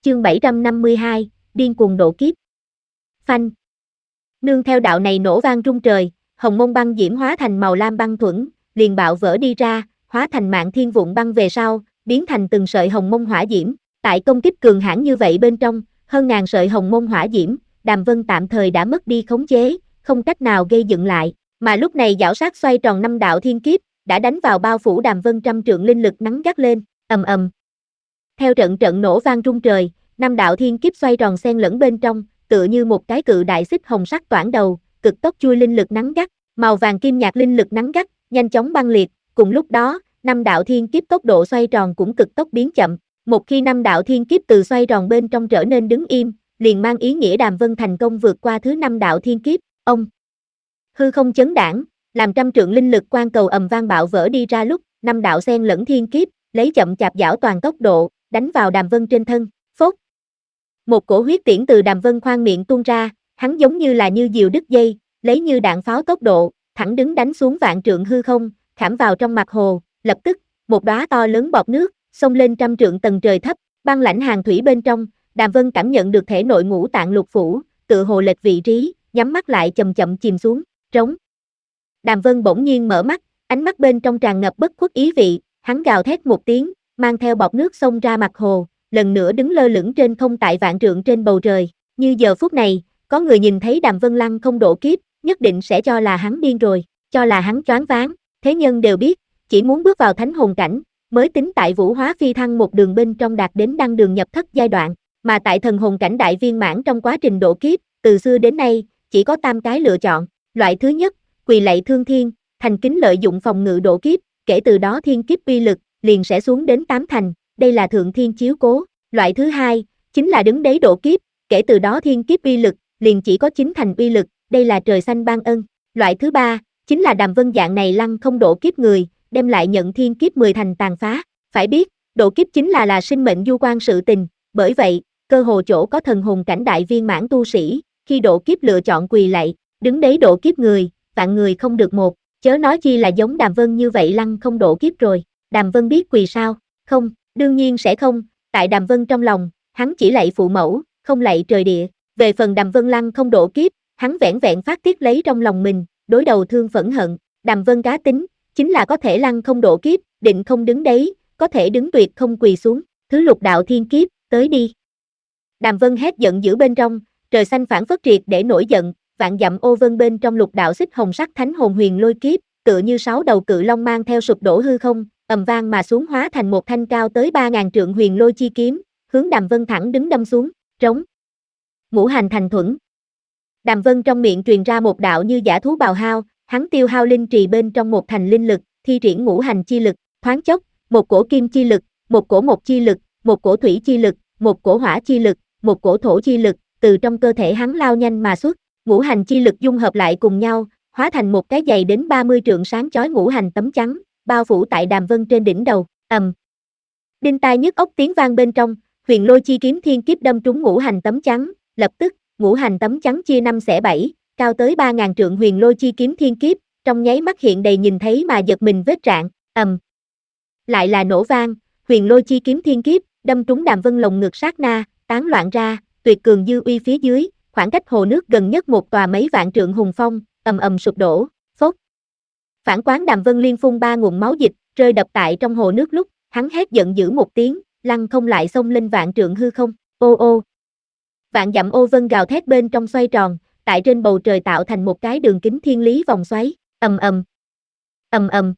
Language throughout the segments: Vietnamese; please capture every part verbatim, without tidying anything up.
chương bảy trăm năm mươi hai, điên cuồng độ kiếp. Phanh. Nương theo đạo này nổ vang rung trời, hồng mông băng diễm hóa thành màu lam băng thuẫn, liền bạo vỡ đi ra, hóa thành mạng thiên vụn băng về sau, biến thành từng sợi hồng mông hỏa diễm. Tại công kích cường hãn như vậy bên trong, hơn ngàn sợi hồng mông hỏa diễm, Đàm Vân tạm thời đã mất đi khống chế, không cách nào gây dựng lại, mà lúc này giảo sát xoay tròn năm đạo thiên kiếp, đã đánh vào bao phủ Đàm Vân trăm trượng linh lực nắng gắt lên, ầm ầm. Theo trận trận nổ vang rung trời, năm đạo thiên kiếp xoay tròn xen lẫn bên trong, tựa như một cái cự đại xích hồng sắc toản đầu, cực tốc chui linh lực nắng gắt, màu vàng kim nhạt linh lực nắng gắt, nhanh chóng băng liệt, cùng lúc đó, năm đạo thiên kiếp tốc độ xoay tròn cũng cực tốc biến chậm, một khi năm đạo thiên kiếp từ xoay tròn bên trong trở nên đứng im, liền mang ý nghĩa Đàm Vân thành công vượt qua thứ năm đạo thiên kiếp. Ông hư không chấn đãng, làm trăm trượng linh lực quang cầu ầm vang bạo vỡ đi ra lúc, năm đạo xen lẫn thiên kiếp, lấy chậm chạp giảo toàn tốc độ, đánh vào Đàm Vân trên thân, phốt. Một cổ huyết tiễn từ Đàm Vân khoang miệng tuôn ra, hắn giống như là như diều đứt dây, lấy như đạn pháo tốc độ, thẳng đứng đánh xuống vạn trượng hư không, khảm vào trong mặt hồ, lập tức, một đóa to lớn bọt nước, xông lên trăm trượng tầng trời thấp, băng lãnh hàng thủy bên trong, Đàm Vân cảm nhận được thể nội ngũ tạng lục phủ, tựa hồ lệch vị trí, nhắm mắt lại chậm chậm chìm xuống, trống. Đàm Vân bỗng nhiên mở mắt, ánh mắt bên trong tràn ngập bất khuất ý vị, hắn gào thét một tiếng, mang theo bọt nước xông ra mặt hồ, lần nữa đứng lơ lửng trên không tại vạn trượng trên bầu trời, như giờ phút này, có người nhìn thấy Đàm Vân lăng không độ kiếp, nhất định sẽ cho là hắn điên rồi, cho là hắn choáng váng, thế nhân đều biết, chỉ muốn bước vào thánh hồn cảnh, mới tính tại vũ hóa phi thăng một đường bên trong đạt đến đăng đường nhập thất giai đoạn, mà tại thần hồn cảnh đại viên mãn trong quá trình độ kiếp, từ xưa đến nay, chỉ có tam cái lựa chọn, loại thứ nhất, quỳ lạy thương thiên, thành kính lợi dụng phòng ngự độ kiếp, kể từ đó thiên kiếp uy lực, liền sẽ xuống đến tám thành, đây là thượng thiên chiếu cố, loại thứ hai, chính là đứng đấy độ kiếp, kể từ đó thiên kiếp uy lực, liền chỉ có chín thành uy lực, đây là trời xanh ban ân, loại thứ ba, chính là Đàm Vân dạng này lăng không độ kiếp người, đem lại nhận thiên kiếp mười thành tàn phá, phải biết, độ kiếp chính là là sinh mệnh du quan sự tình, bởi vậy, cơ hồ chỗ có thần hồn cảnh đại viên mãn tu sĩ, khi độ kiếp lựa chọn quỳ lạy, đứng đấy độ kiếp người, vạn người không được một, chớ nói chi là giống Đàm Vân như vậy lăng không độ kiếp rồi, Đàm Vân biết quỳ sao, không, đương nhiên sẽ không, tại Đàm Vân trong lòng, hắn chỉ lạy phụ mẫu, không lạy trời địa, về phần Đàm Vân lăng không độ kiếp, hắn vẻn vẹn phát tiết lấy trong lòng mình, đối đầu thương phẫn hận, Đàm Vân cá tính, chính là có thể lăng không độ kiếp, định không đứng đấy, có thể đứng tuyệt không quỳ xuống, thứ lục đạo thiên kiếp, tới đi. Đàm Vân hét giận dữ bên trong, trời xanh phản phất triệt để nổi giận, vạn dặm ô vân bên trong lục đạo xích hồng sắc thánh hồn huyền lôi kiếp, tựa như sáu đầu cự long mang theo sụp đổ hư không, ầm vang mà xuống hóa thành một thanh cao tới ba ngàn trượng huyền lôi chi kiếm, hướng Đàm Vân thẳng đứng đâm xuống, trống. Ngũ hành thành thuẫn. Đàm Vân trong miệng truyền ra một đạo như giả thú bào hao, hắn tiêu hao linh trì bên trong một thành linh lực, thi triển ngũ hành chi lực, thoáng chốc, một cổ kim chi lực, một cổ mộc chi lực, một cổ thủy chi lực, một cổ hỏa chi lực, một cổ thổ chi lực, từ trong cơ thể hắn lao nhanh mà xuất, ngũ hành chi lực dung hợp lại cùng nhau, hóa thành một cái dày đến ba mươi trượng sáng chói ngũ hành tấm chắn, bao phủ tại Đàm Vân trên đỉnh đầu, ầm. Đinh tai nhức óc tiếng vang bên trong, huyền lôi chi kiếm thiên kiếp đâm trúng ngũ hành tấm chắn, lập tức, ngũ hành tấm chắn chia năm xẻ bảy, cao tới ba ngàn trượng huyền lôi chi kiếm thiên kiếp, trong nháy mắt hiện đầy nhìn thấy mà giật mình vết rạn, ầm. Lại là nổ vang, huyền lôi chi kiếm thiên kiếp, đâm trúng Đàm Vân lồng ngực sát na, tán loạn ra, tuyệt cường dư uy phía dưới, khoảng cách hồ nước gần nhất một tòa mấy vạn trượng hùng phong, ầm ầm sụp đổ, phốt. Phản quán Đàm Vân liên phun ba nguồn máu dịch, rơi đập tại trong hồ nước lúc, hắn hét giận dữ một tiếng, lăng không lại xông lên vạn trượng hư không, ô ô. Vạn dặm ô vân gào thét bên trong xoay tròn, tại trên bầu trời tạo thành một cái đường kính thiên lý vòng xoáy, ầm ầm, ầm ầm.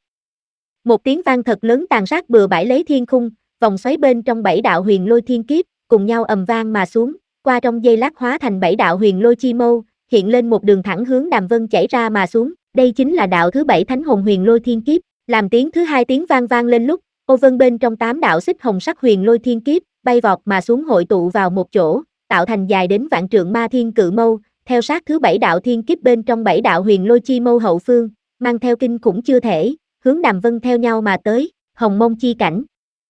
Một tiếng vang thật lớn tàn sát bừa bãi lấy thiên khung, vòng xoáy bên trong bảy đạo huyền lôi thiên kiếp, cùng nhau ầm vang mà xuống, qua trong giây lát hóa thành bảy đạo huyền lôi chi mâu, hiện lên một đường thẳng hướng Đàm Vân chảy ra mà xuống, đây chính là đạo thứ bảy thánh hồn huyền lôi thiên kiếp, làm tiếng thứ hai tiếng vang vang lên lúc, ô vân bên trong tám đạo xích hồng sắc huyền lôi thiên kiếp, bay vọt mà xuống hội tụ vào một chỗ, tạo thành dài đến vạn trượng ma thiên cự mâu, theo sát thứ bảy đạo thiên kiếp bên trong bảy đạo huyền lôi chi mâu hậu phương, mang theo kinh khủng chưa thể, hướng Đàm Vân theo nhau mà tới, hồng mông chi cảnh.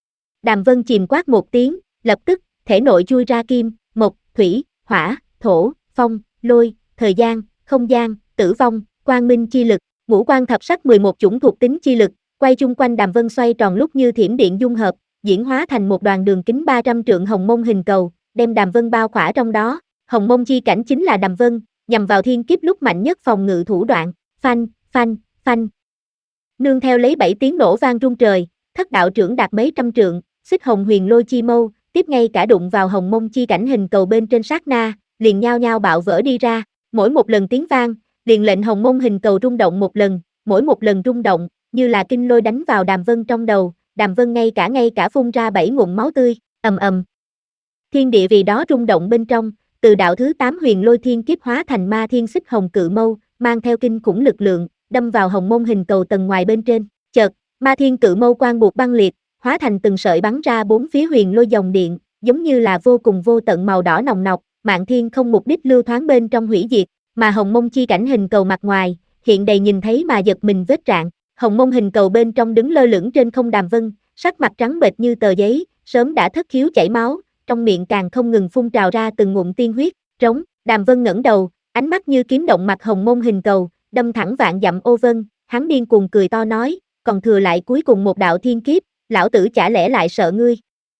Đàm Vân chìm quát một tiếng, lập tức, thể nội chui ra kim, mộc, thủy, hỏa, thổ, phong, lôi, thời gian, không gian, tử vong, quang minh chi lực, ngũ quan thập sắc mười một chủng thuộc tính chi lực, quay chung quanh Đàm Vân xoay tròn lúc như thiểm điện dung hợp, diễn hóa thành một đoàn đường kính ba trăm trượng hồng mông hình cầu, đem Đàm Vân bao khỏa trong đó. Hồng mông chi cảnh chính là Đàm Vân, nhằm vào thiên kiếp lúc mạnh nhất phòng ngự thủ đoạn. Phanh, phanh, phanh. Nương theo lấy bảy tiếng nổ vang rung trời, thất đạo trưởng đạt mấy trăm trượng, xích hồng huyền lôi chi mâu, tiếp ngay cả đụng vào hồng mông chi cảnh hình cầu bên trên sát na, liền nhao nhao bạo vỡ đi ra. Mỗi một lần tiếng vang, liền lệnh hồng mông hình cầu rung động một lần, mỗi một lần rung động, như là kinh lôi đánh vào Đàm Vân trong đầu, Đàm Vân ngay cả ngay cả phun ra bảy ngụm máu tươi, ầm ầm. Thiên địa vì đó rung động bên trong, từ đạo thứ tám huyền lôi thiên kiếp hóa thành ma thiên xích hồng cự mâu, mang theo kinh khủng lực lượng, đâm vào hồng mông hình cầu tầng ngoài bên trên. Chợt, ma thiên cự mâu quang buộc băng liệt, hóa thành từng sợi bắn ra bốn phía huyền lôi dòng điện, giống như là vô cùng vô tận màu đỏ nồng nọc, mạn thiên không mục đích lưu thoáng bên trong hủy diệt, mà hồng mông chi cảnh hình cầu mặt ngoài, hiện đầy nhìn thấy mà giật mình vết rạn. Hồng mông hình cầu bên trong đứng lơ lửng trên không Đàm Vân, sắc mặt trắng bệch như tờ giấy, sớm đã thất khiếu chảy máu, trong miệng càng không ngừng phun trào ra từng ngụm tiên huyết. Trống, Đàm Vân ngẩng đầu, ánh mắt như kiếm động mặt hồng mông hình cầu, đâm thẳng vạn dặm ô vân, hắn điên cuồng cười to nói, còn thừa lại cuối cùng một đạo thiên kiếp, lão tử chả lẽ lại sợ ngươi.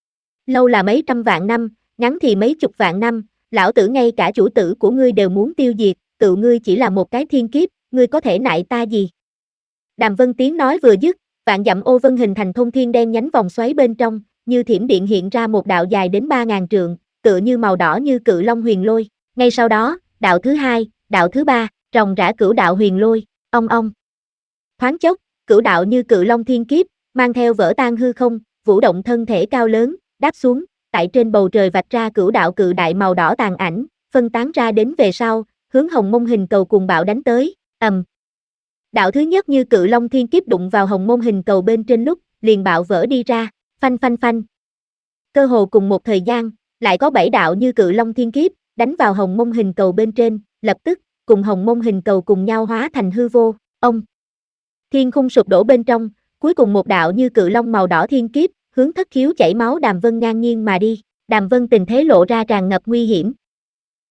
Lâu là mấy trăm vạn năm, ngắn thì mấy chục vạn năm, lão tử ngay cả chủ tử của ngươi đều muốn tiêu diệt, tự ngươi chỉ là một cái thiên kiếp, ngươi có thể nại ta gì? Đàm Vân tiếng nói vừa dứt, vạn dặm ô vân hình thành thôn thiên đen nhánh vòng xoáy bên trong, như thiểm điện hiện ra một đạo dài đến ba ngàn trượng, tựa như màu đỏ như cự long huyền lôi. Ngay sau đó, đạo thứ hai, đạo thứ ba, ròng rã cửu đạo huyền lôi, ong ong. Thoáng chốc, cửu đạo như cự long thiên kiếp, mang theo vỡ tan hư không, vũ động thân thể cao lớn, đáp xuống, tại trên bầu trời vạch ra cửu đạo cự đại màu đỏ tàn ảnh, phân tán ra đến về sau, hướng hồng mông hình cầu cuồng bạo đánh tới, ầm. Đạo thứ nhất như cự long thiên kiếp đụng vào hồng mông hình cầu bên trên lúc, liền bạo vỡ đi ra, phanh phanh phanh. Cơ hồ cùng một thời gian, lại có bảy đạo như cự long thiên kiếp, đánh vào hồng mông hình cầu bên trên, lập tức, cùng hồng mông hình cầu cùng nhau hóa thành hư vô, ông. Thiên khung sụp đổ bên trong, cuối cùng một đạo như cự long màu đỏ thiên kiếp, hướng thất khiếu chảy máu Đàm Vân ngang nhiên mà đi. Đàm Vân tình thế lộ ra tràn ngập nguy hiểm,